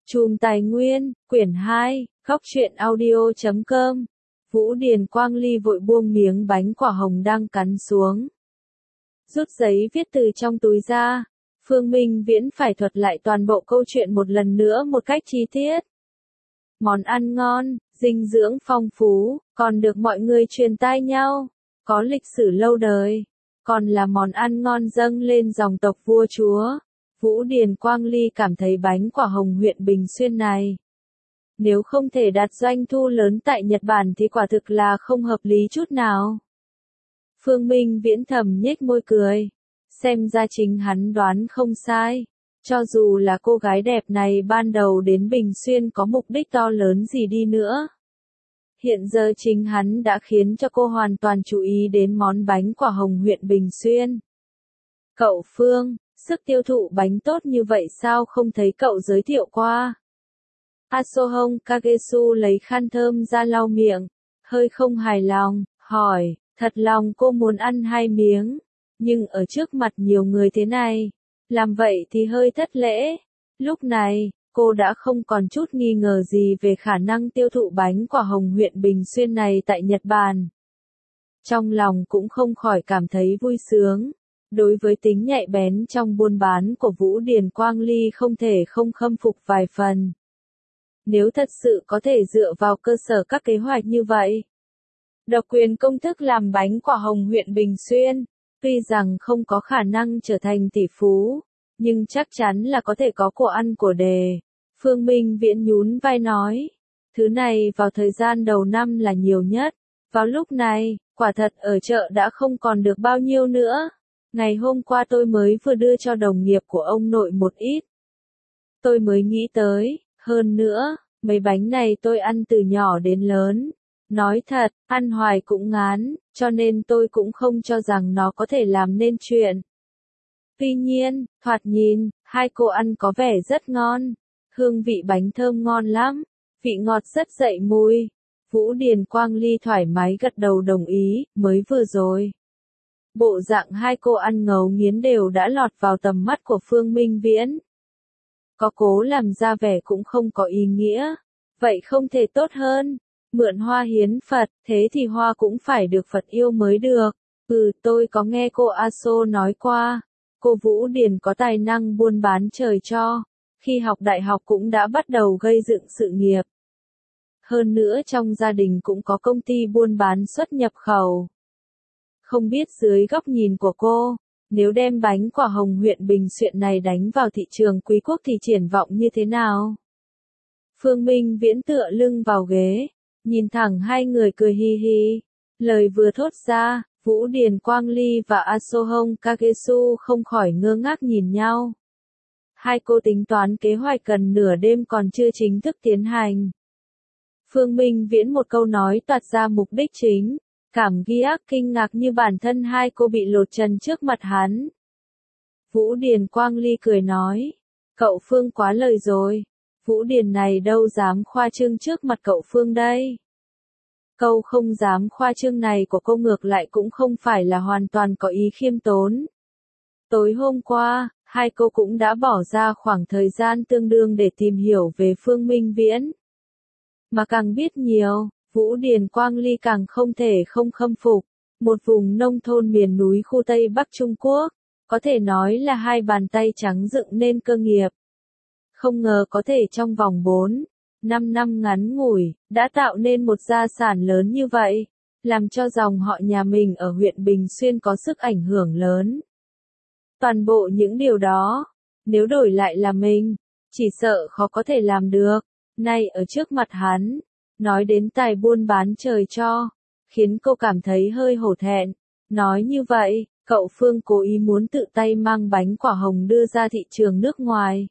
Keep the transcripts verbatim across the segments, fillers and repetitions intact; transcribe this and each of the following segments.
Chùm Tài Nguyên, quyển hai, góc truyện audio chấm com. Vũ Điền Quang Ly vội buông miếng bánh quả hồng đang cắn xuống. Rút giấy viết từ trong túi ra. Phương Minh Viễn phải thuật lại toàn bộ câu chuyện một lần nữa một cách chi tiết. Món ăn ngon, dinh dưỡng phong phú, còn được mọi người truyền tai nhau, có lịch sử lâu đời, còn là món ăn ngon dâng lên dòng tộc vua chúa. Vũ Điền Quang Ly cảm thấy bánh quả hồng huyện Bình Xuyên này, nếu không thể đạt doanh thu lớn tại Nhật Bản thì quả thực là không hợp lý chút nào. Phương Minh Viễn thầm nhếch môi cười, xem ra chính hắn đoán không sai. Cho dù là cô gái đẹp này ban đầu đến Bình Xuyên có mục đích to lớn gì đi nữa, hiện giờ chính hắn đã khiến cho cô hoàn toàn chú ý đến món bánh quả hồng huyện Bình Xuyên. Cậu Phương, sức tiêu thụ bánh tốt như vậy sao không thấy cậu giới thiệu qua? Asohong Kagesu lấy khăn thơm ra lau miệng, hơi không hài lòng, hỏi, thật lòng cô muốn ăn hai miếng, nhưng ở trước mặt nhiều người thế này, làm vậy thì hơi thất lễ. Lúc này, cô đã không còn chút nghi ngờ gì về khả năng tiêu thụ bánh quả hồng huyện Bình Xuyên này tại Nhật Bản. Trong lòng cũng không khỏi cảm thấy vui sướng. Đối với tính nhạy bén trong buôn bán của Vũ Điền Quang Ly không thể không khâm phục vài phần. Nếu thật sự có thể dựa vào cơ sở các kế hoạch như vậy, độc quyền công thức làm bánh quả hồng huyện Bình Xuyên, tuy rằng không có khả năng trở thành tỷ phú, nhưng chắc chắn là có thể có của ăn của đề. Phương Minh Viễn nhún vai nói, thứ này vào thời gian đầu năm là nhiều nhất, vào lúc này, quả thật ở chợ đã không còn được bao nhiêu nữa. Ngày hôm qua tôi mới vừa đưa cho đồng nghiệp của ông nội một ít. Tôi mới nghĩ tới, hơn nữa, mấy bánh này tôi ăn từ nhỏ đến lớn. Nói thật, ăn hoài cũng ngán, cho nên tôi cũng không cho rằng nó có thể làm nên chuyện. Tuy nhiên, thoạt nhìn, hai cô ăn có vẻ rất ngon. Hương vị bánh thơm ngon lắm, vị ngọt rất dậy mùi. Vũ Điền Quang Ly thoải mái gật đầu đồng ý, mới vừa rồi. Bộ dạng hai cô ăn ngấu nghiến đều đã lọt vào tầm mắt của Phương Minh Viễn. Có cố làm ra vẻ cũng không có ý nghĩa. Vậy không thể tốt hơn. Mượn hoa hiến Phật, thế thì hoa cũng phải được Phật yêu mới được. Ừ, tôi có nghe cô Aso nói qua. Cô Vũ Điền có tài năng buôn bán trời cho. Khi học đại học cũng đã bắt đầu gây dựng sự nghiệp. Hơn nữa trong gia đình cũng có công ty buôn bán xuất nhập khẩu. Không biết dưới góc nhìn của cô, nếu đem bánh quả hồng huyện Bình Xuyên này đánh vào thị trường quý quốc thì triển vọng như thế nào? Phương Minh Viễn tựa lưng vào ghế, nhìn thẳng hai người cười hi hi. Lời vừa thốt ra, Vũ Điền Quang Ly và Asohong Kagesu không khỏi ngơ ngác nhìn nhau. Hai cô tính toán kế hoạch gần nửa đêm còn chưa chính thức tiến hành. Phương Minh Viễn một câu nói toạt ra mục đích chính. Cảm giác kinh ngạc như bản thân hai cô bị lột trần trước mặt hắn. Vũ Điền Quang Ly cười nói, cậu Phương quá lời rồi, Vũ Điền này đâu dám khoa trương trước mặt cậu Phương đây. Câu không dám khoa trương này của cô ngược lại cũng không phải là hoàn toàn có ý khiêm tốn. Tối hôm qua, hai cô cũng đã bỏ ra khoảng thời gian tương đương để tìm hiểu về Phương Minh Viễn. Mà càng biết nhiều, Vũ Điền Quang Ly càng không thể không khâm phục. Một vùng nông thôn miền núi khu Tây Bắc Trung Quốc, có thể nói là hai bàn tay trắng dựng nên cơ nghiệp. Không ngờ có thể trong vòng bốn, năm năm ngắn ngủi, đã tạo nên một gia sản lớn như vậy, làm cho dòng họ nhà mình ở huyện Bình Xuyên có sức ảnh hưởng lớn. Toàn bộ những điều đó, nếu đổi lại là mình, chỉ sợ khó có thể làm được. Nay ở trước mặt hắn, nói đến tài buôn bán trời cho, khiến cô cảm thấy hơi hổ thẹn. Nói như vậy, cậu Phương cố ý muốn tự tay mang bánh quả hồng đưa ra thị trường nước ngoài.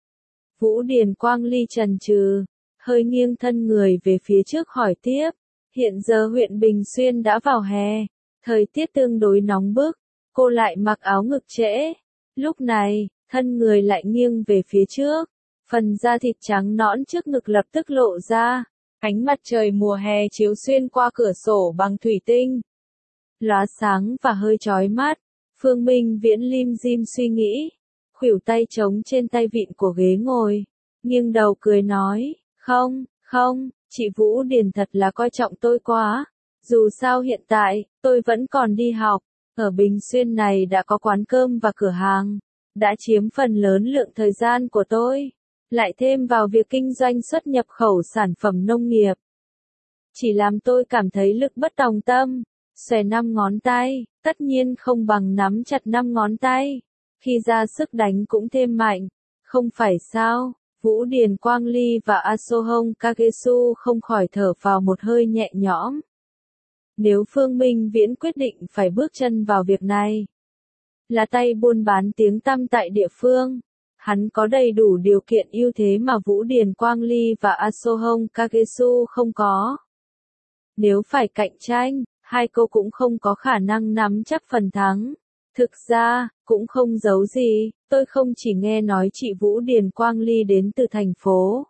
Vũ Điền Quang Ly chần chừ, hơi nghiêng thân người về phía trước hỏi tiếp. Hiện giờ huyện Bình Xuyên đã vào hè, thời tiết tương đối nóng bức, cô lại mặc áo ngực trễ. Lúc này, thân người lại nghiêng về phía trước, phần da thịt trắng nõn trước ngực lập tức lộ ra. Ánh mặt trời mùa hè chiếu xuyên qua cửa sổ bằng thủy tinh, lóa sáng và hơi chói mắt. Phương Minh Viễn lim dim suy nghĩ, khuỷu tay trống trên tay vịn của ghế ngồi, nghiêng đầu cười nói, không, không, chị Vũ Điền thật là coi trọng tôi quá. Dù sao hiện tại, tôi vẫn còn đi học, ở Bình Xuyên này đã có quán cơm và cửa hàng, đã chiếm phần lớn lượng thời gian của tôi, lại thêm vào việc kinh doanh xuất nhập khẩu sản phẩm nông nghiệp. Chỉ làm tôi cảm thấy lực bất tòng tâm, xòe năm ngón tay, tất nhiên không bằng nắm chặt năm ngón tay, khi ra sức đánh cũng thêm mạnh, không phải sao? Vũ Điền Quang Ly và Asohong Kagesu không khỏi thở vào một hơi nhẹ nhõm. Nếu Phương Minh Viễn quyết định phải bước chân vào việc này, là tay buôn bán tiếng tăm tại địa phương, hắn có đầy đủ điều kiện ưu thế mà Vũ Điền Quang Ly và Asohong Kagesu không có. Nếu phải cạnh tranh, hai cô cũng không có khả năng nắm chắc phần thắng. Thực ra, cũng không giấu gì, tôi không chỉ nghe nói chị Vũ Điền Quang Ly đến từ thành phố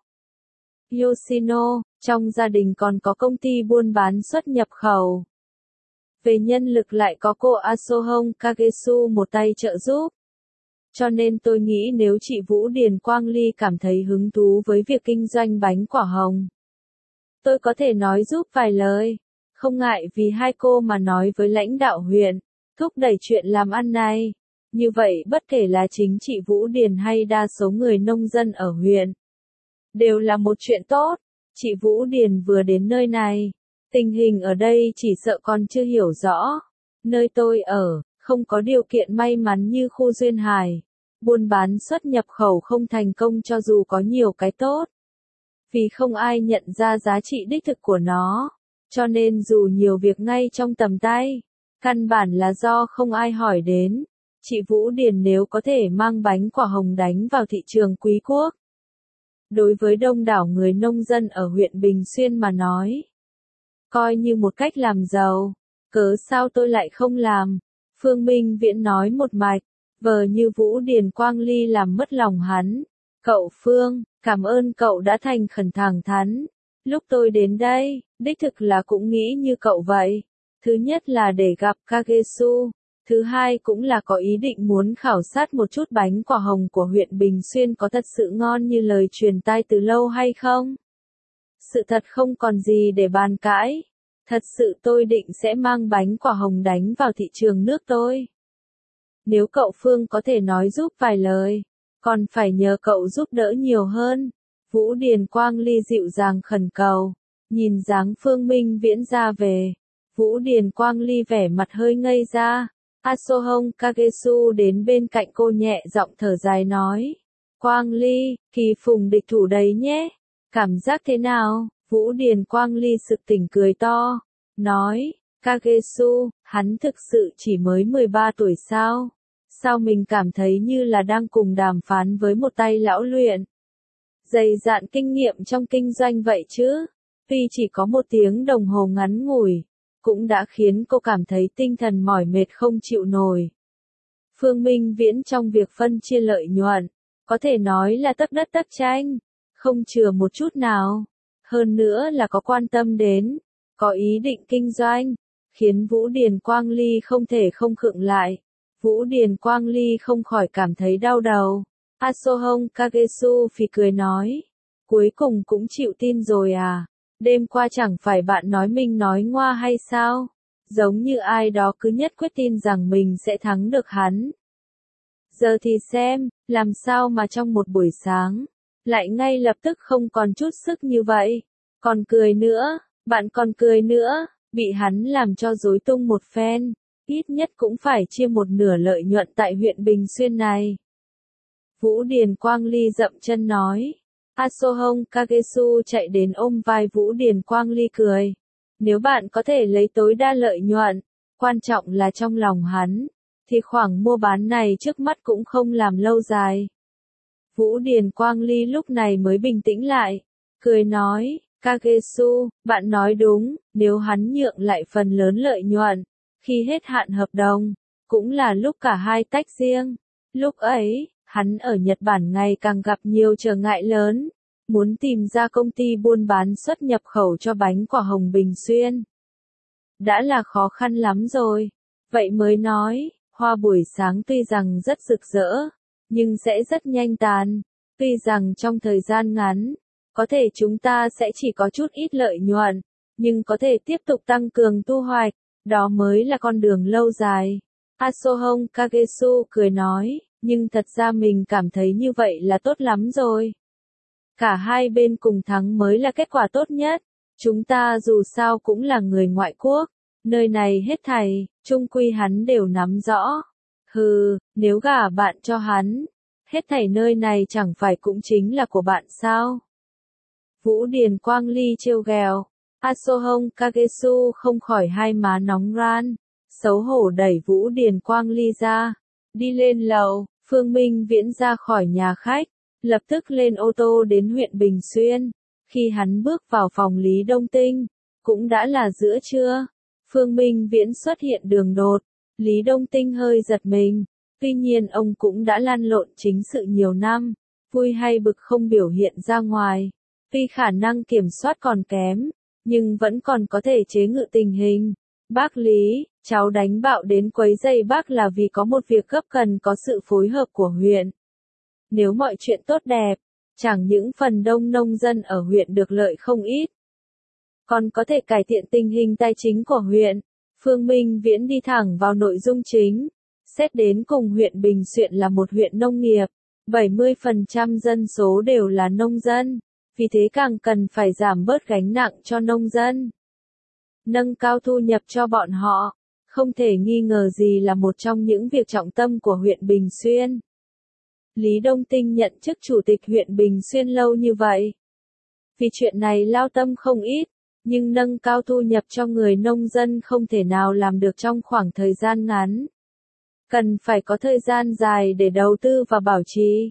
Yoshino, trong gia đình còn có công ty buôn bán xuất nhập khẩu. Về nhân lực lại có cô Asohong Kagesu một tay trợ giúp. Cho nên tôi nghĩ nếu chị Vũ Điền Quang Ly cảm thấy hứng thú với việc kinh doanh bánh quả hồng, tôi có thể nói giúp vài lời, không ngại vì hai cô mà nói với lãnh đạo huyện, thúc đẩy chuyện làm ăn này. Như vậy bất kể là chính chị Vũ Điền hay đa số người nông dân ở huyện, đều là một chuyện tốt. Chị Vũ Điền vừa đến nơi này, tình hình ở đây chỉ sợ còn chưa hiểu rõ. Nơi tôi ở, không có điều kiện may mắn như khu Duyên Hải. Buôn bán xuất nhập khẩu không thành công cho dù có nhiều cái tốt. Vì không ai nhận ra giá trị đích thực của nó. Cho nên dù nhiều việc ngay trong tầm tay, căn bản là do không ai hỏi đến. Chị Vũ Điền nếu có thể mang bánh quả hồng đánh vào thị trường Quý Quốc. Đối với đông đảo người nông dân ở huyện Bình Xuyên mà nói, coi như một cách làm giàu, cớ sao tôi lại không làm? Phương Minh Viễn nói một mạch, vờ như Vũ Điền Quang Ly làm mất lòng hắn. Cậu Phương, cảm ơn cậu đã thành khẩn thẳng thắn. Lúc tôi đến đây, đích thực là cũng nghĩ như cậu vậy. Thứ nhất là để gặp Kagesu. Thứ hai cũng là có ý định muốn khảo sát một chút bánh quả hồng của huyện Bình Xuyên có thật sự ngon như lời truyền tai từ lâu hay không. Sự thật không còn gì để bàn cãi. Thật sự tôi định sẽ mang bánh quả hồng đánh vào thị trường nước tôi. Nếu cậu Phương có thể nói giúp vài lời, còn phải nhờ cậu giúp đỡ nhiều hơn. Vũ Điền Quang Ly dịu dàng khẩn cầu, nhìn dáng Phương Minh Viễn ra về. Vũ Điền Quang Ly vẻ mặt hơi ngây ra. Asohong Kagesu đến bên cạnh cô nhẹ giọng thở dài nói. Quang Ly, kỳ phùng địch thủ đấy nhé. Cảm giác thế nào? Vũ Điền Quang Ly sực tỉnh cười to. Nói, Kagesu, hắn thực sự chỉ mới mười ba tuổi sao? Sao mình cảm thấy như là đang cùng đàm phán với một tay lão luyện? Dày dạn kinh nghiệm trong kinh doanh vậy chứ? Tuy chỉ có một tiếng đồng hồ ngắn ngủi, cũng đã khiến cô cảm thấy tinh thần mỏi mệt không chịu nổi. Phương Minh Viễn trong việc phân chia lợi nhuận, có thể nói là tấc đất tấc tranh, không chừa một chút nào. Hơn nữa là có quan tâm đến, có ý định kinh doanh, khiến Vũ Điền Quang Ly không thể không khựng lại. Vũ Điền Quang Ly không khỏi cảm thấy đau đầu. Asohong Kagesu phì cười nói, cuối cùng cũng chịu tin rồi à? Đêm qua chẳng phải bạn nói mình nói ngoa hay sao? Giống như ai đó cứ nhất quyết tin rằng mình sẽ thắng được hắn. Giờ thì xem, làm sao mà trong một buổi sáng, lại ngay lập tức không còn chút sức như vậy. Còn cười nữa, bạn còn cười nữa, bị hắn làm cho rối tung một phen, ít nhất cũng phải chia một nửa lợi nhuận tại huyện Bình Xuyên này. Vũ Điền Quang Ly dậm chân nói. Asohong Kagesu chạy đến ôm vai Vũ Điền Quang Ly cười. Nếu bạn có thể lấy tối đa lợi nhuận, quan trọng là trong lòng hắn, thì khoảng mua bán này trước mắt cũng không làm lâu dài. Vũ Điền Quang Ly lúc này mới bình tĩnh lại, cười nói, Kagesu, bạn nói đúng, nếu hắn nhượng lại phần lớn lợi nhuận, khi hết hạn hợp đồng, cũng là lúc cả hai tách riêng. Lúc ấy, hắn ở Nhật Bản ngày càng gặp nhiều trở ngại lớn, muốn tìm ra công ty buôn bán xuất nhập khẩu cho bánh quả hồng Bình Xuyên. Đã là khó khăn lắm rồi, vậy mới nói, hoa buổi sáng tuy rằng rất rực rỡ, nhưng sẽ rất nhanh tàn. Tuy rằng trong thời gian ngắn, có thể chúng ta sẽ chỉ có chút ít lợi nhuận, nhưng có thể tiếp tục tăng cường thu hoạch, đó mới là con đường lâu dài. Asohong Kagesu cười nói, nhưng thật ra mình cảm thấy như vậy là tốt lắm rồi. Cả hai bên cùng thắng mới là kết quả tốt nhất. Chúng ta dù sao cũng là người ngoại quốc, nơi này hết thảy, chung quy hắn đều nắm rõ. Hừ, nếu gả bạn cho hắn, hết thảy nơi này chẳng phải cũng chính là của bạn sao? Vũ Điền Quang Ly trêu ghẹo. Asohong Kagesu không khỏi hai má nóng ran, xấu hổ đẩy Vũ Điền Quang Ly ra, đi lên lầu. Phương Minh Viễn ra khỏi nhà khách, lập tức lên ô tô đến huyện Bình Xuyên. Khi hắn bước vào phòng Lý Đông Tinh, cũng đã là giữa trưa. Phương Minh Viễn xuất hiện đường đột, Lý Đông Tinh hơi giật mình. Tuy nhiên ông cũng đã lăn lộn chính sự nhiều năm, vui hay bực không biểu hiện ra ngoài. Tuy khả năng kiểm soát còn kém, nhưng vẫn còn có thể chế ngự tình hình. Bác Lý, cháu đánh bạo đến quấy rầy bác là vì có một việc gấp cần có sự phối hợp của huyện. Nếu mọi chuyện tốt đẹp, chẳng những phần đông nông dân ở huyện được lợi không ít, còn có thể cải thiện tình hình tài chính của huyện. Phương Minh Viễn đi thẳng vào nội dung chính. Xét đến cùng huyện Bình Xuyên là một huyện nông nghiệp, bảy mươi phần trăm dân số đều là nông dân, vì thế càng cần phải giảm bớt gánh nặng cho nông dân. Nâng cao thu nhập cho bọn họ, không thể nghi ngờ gì là một trong những việc trọng tâm của huyện Bình Xuyên. Lý Đông Tinh nhận chức chủ tịch huyện Bình Xuyên lâu như vậy. Vì chuyện này lao tâm không ít, nhưng nâng cao thu nhập cho người nông dân không thể nào làm được trong khoảng thời gian ngắn. Cần phải có thời gian dài để đầu tư và bảo trì.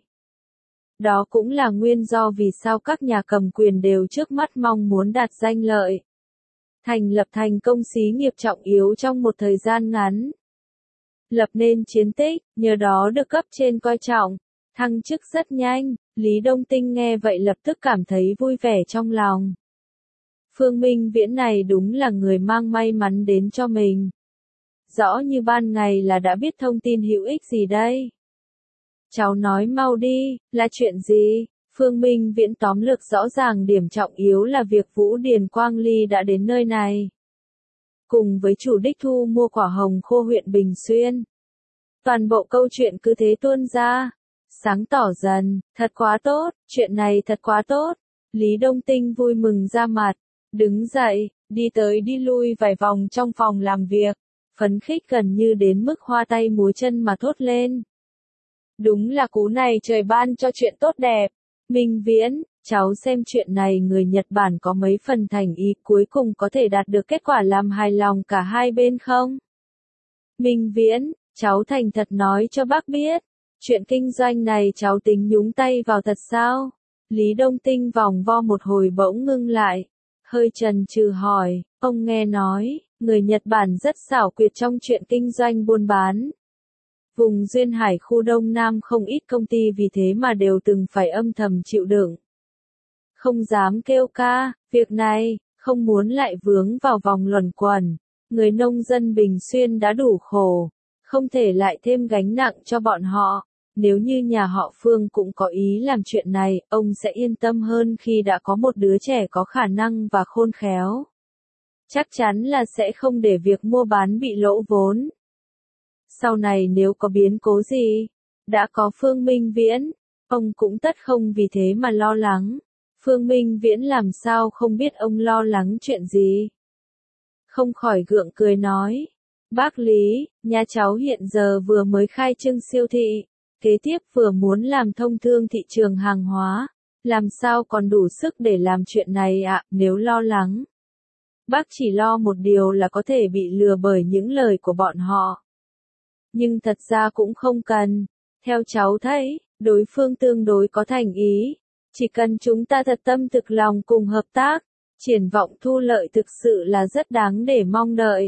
Đó cũng là nguyên do vì sao các nhà cầm quyền đều trước mắt mong muốn đạt danh lợi. Thành lập thành công xí nghiệp trọng yếu trong một thời gian ngắn. Lập nên chiến tích, nhờ đó được cấp trên coi trọng, thăng chức rất nhanh. Lý Đông Tinh nghe vậy lập tức cảm thấy vui vẻ trong lòng. Phương Minh Viễn này đúng là người mang may mắn đến cho mình. Rõ như ban ngày là đã biết thông tin hữu ích gì đây. Cháu nói mau đi, là chuyện gì? Phương Minh Viễn tóm lược rõ ràng điểm trọng yếu là việc Vũ Điền Quang Ly đã đến nơi này. Cùng với chủ đích thu mua quả hồng khô huyện Bình Xuyên. Toàn bộ câu chuyện cứ thế tuôn ra. Sáng tỏ dần, thật quá tốt, chuyện này thật quá tốt. Lý Đông Tinh vui mừng ra mặt, đứng dậy, đi tới đi lui vài vòng trong phòng làm việc, phấn khích gần như đến mức hoa tay múa chân mà thốt lên. Đúng là cú này trời ban cho chuyện tốt đẹp. Minh Viễn, cháu xem chuyện này người Nhật Bản có mấy phần thành ý cuối cùng có thể đạt được kết quả làm hài lòng cả hai bên không? Minh Viễn, cháu thành thật nói cho bác biết, chuyện kinh doanh này cháu tính nhúng tay vào thật sao? Lý Đông Tinh vòng vo một hồi bỗng ngưng lại, hơi chần chừ hỏi, ông nghe nói, người Nhật Bản rất xảo quyệt trong chuyện kinh doanh buôn bán. Vùng Duyên Hải khu Đông Nam không ít công ty vì thế mà đều từng phải âm thầm chịu đựng. Không dám kêu ca, việc này, không muốn lại vướng vào vòng luẩn quẩn. Người nông dân Bình Xuyên đã đủ khổ, không thể lại thêm gánh nặng cho bọn họ. Nếu như nhà họ Phương cũng có ý làm chuyện này, ông sẽ yên tâm hơn khi đã có một đứa trẻ có khả năng và khôn khéo. Chắc chắn là sẽ không để việc mua bán bị lỗ vốn. Sau này nếu có biến cố gì, đã có Phương Minh Viễn, ông cũng tất không vì thế mà lo lắng. Phương Minh Viễn làm sao không biết ông lo lắng chuyện gì. Không khỏi gượng cười nói, bác Lý, nhà cháu hiện giờ vừa mới khai trương siêu thị, kế tiếp vừa muốn làm thông thương thị trường hàng hóa, làm sao còn đủ sức để làm chuyện này ạ, nếu lo lắng. Bác chỉ lo một điều là có thể bị lừa bởi những lời của bọn họ. Nhưng thật ra cũng không cần. Theo cháu thấy, đối phương tương đối có thành ý. Chỉ cần chúng ta thật tâm thực lòng cùng hợp tác, triển vọng thu lợi thực sự là rất đáng để mong đợi.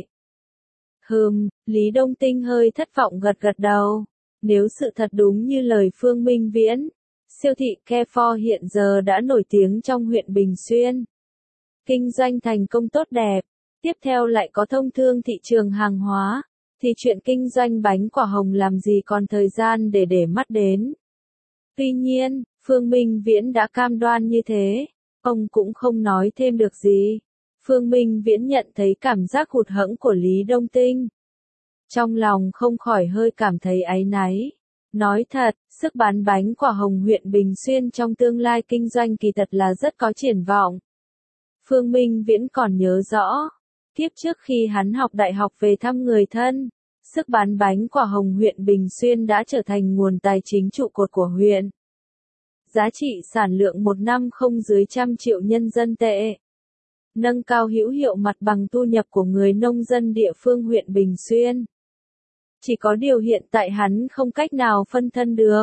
Hừm, Lý Đông Tinh hơi thất vọng gật gật đầu. Nếu sự thật đúng như lời Phương Minh Viễn, siêu thị Carrefour hiện giờ đã nổi tiếng trong huyện Bình Xuyên. Kinh doanh thành công tốt đẹp, tiếp theo lại có thông thương thị trường hàng hóa, thì chuyện kinh doanh bánh quả hồng làm gì còn thời gian để để mắt đến. Tuy nhiên, Phương Minh Viễn đã cam đoan như thế, ông cũng không nói thêm được gì. Phương Minh Viễn nhận thấy cảm giác hụt hẫng của Lý Đông Tinh. Trong lòng không khỏi hơi cảm thấy áy náy. Nói thật, sức bán bánh quả hồng huyện Bình Xuyên trong tương lai kinh doanh kỳ thật là rất có triển vọng. Phương Minh Viễn còn nhớ rõ, kiếp trước khi hắn học đại học về thăm người thân, sức bán bánh quả hồng huyện Bình Xuyên đã trở thành nguồn tài chính trụ cột của huyện. Giá trị sản lượng một năm không dưới trăm triệu nhân dân tệ. Nâng cao hữu hiệu mặt bằng thu nhập của người nông dân địa phương huyện Bình Xuyên. Chỉ có điều hiện tại hắn không cách nào phân thân được.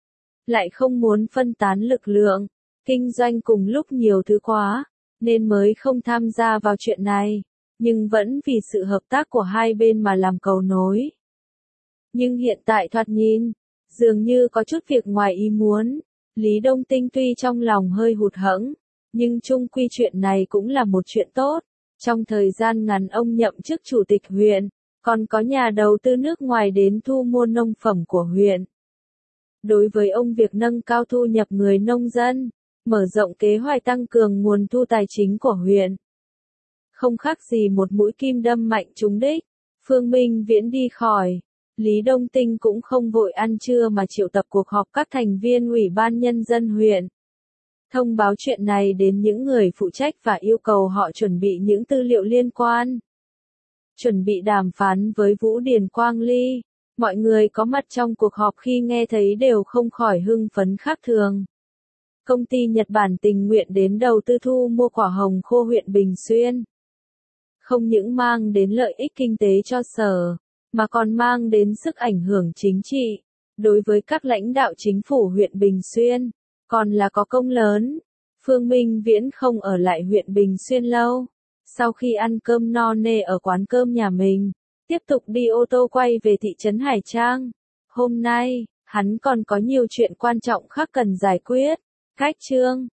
Lại không muốn phân tán lực lượng, kinh doanh cùng lúc nhiều thứ quá, nên mới không tham gia vào chuyện này, nhưng vẫn vì sự hợp tác của hai bên mà làm cầu nối. Nhưng hiện tại thoạt nhìn, dường như có chút việc ngoài ý muốn. Lý Đông Tinh tuy trong lòng hơi hụt hẫng, nhưng chung quy chuyện này cũng là một chuyện tốt. Trong thời gian ngắn ông nhậm chức chủ tịch huyện, còn có nhà đầu tư nước ngoài đến thu mua nông phẩm của huyện. Đối với ông việc nâng cao thu nhập người nông dân, mở rộng kế hoạch tăng cường nguồn thu tài chính của huyện. Không khác gì một mũi kim đâm mạnh trúng đích. Phương Minh Viễn đi khỏi. Lý Đông Tinh cũng không vội ăn trưa mà triệu tập cuộc họp các thành viên Ủy ban Nhân dân huyện. Thông báo chuyện này đến những người phụ trách và yêu cầu họ chuẩn bị những tư liệu liên quan. Chuẩn bị đàm phán với Vũ Điền Quang Ly. Mọi người có mặt trong cuộc họp khi nghe thấy đều không khỏi hưng phấn khác thường. Công ty Nhật Bản tình nguyện đến đầu tư thu mua quả hồng khô huyện Bình Xuyên. Không những mang đến lợi ích kinh tế cho sở, mà còn mang đến sức ảnh hưởng chính trị. Đối với các lãnh đạo chính phủ huyện Bình Xuyên, còn là có công lớn. Phương Minh Viễn không ở lại huyện Bình Xuyên lâu. Sau khi ăn cơm no nê ở quán cơm nhà mình, tiếp tục đi ô tô quay về thị trấn Hải Trang. Hôm nay, hắn còn có nhiều chuyện quan trọng khác cần giải quyết. Khách chương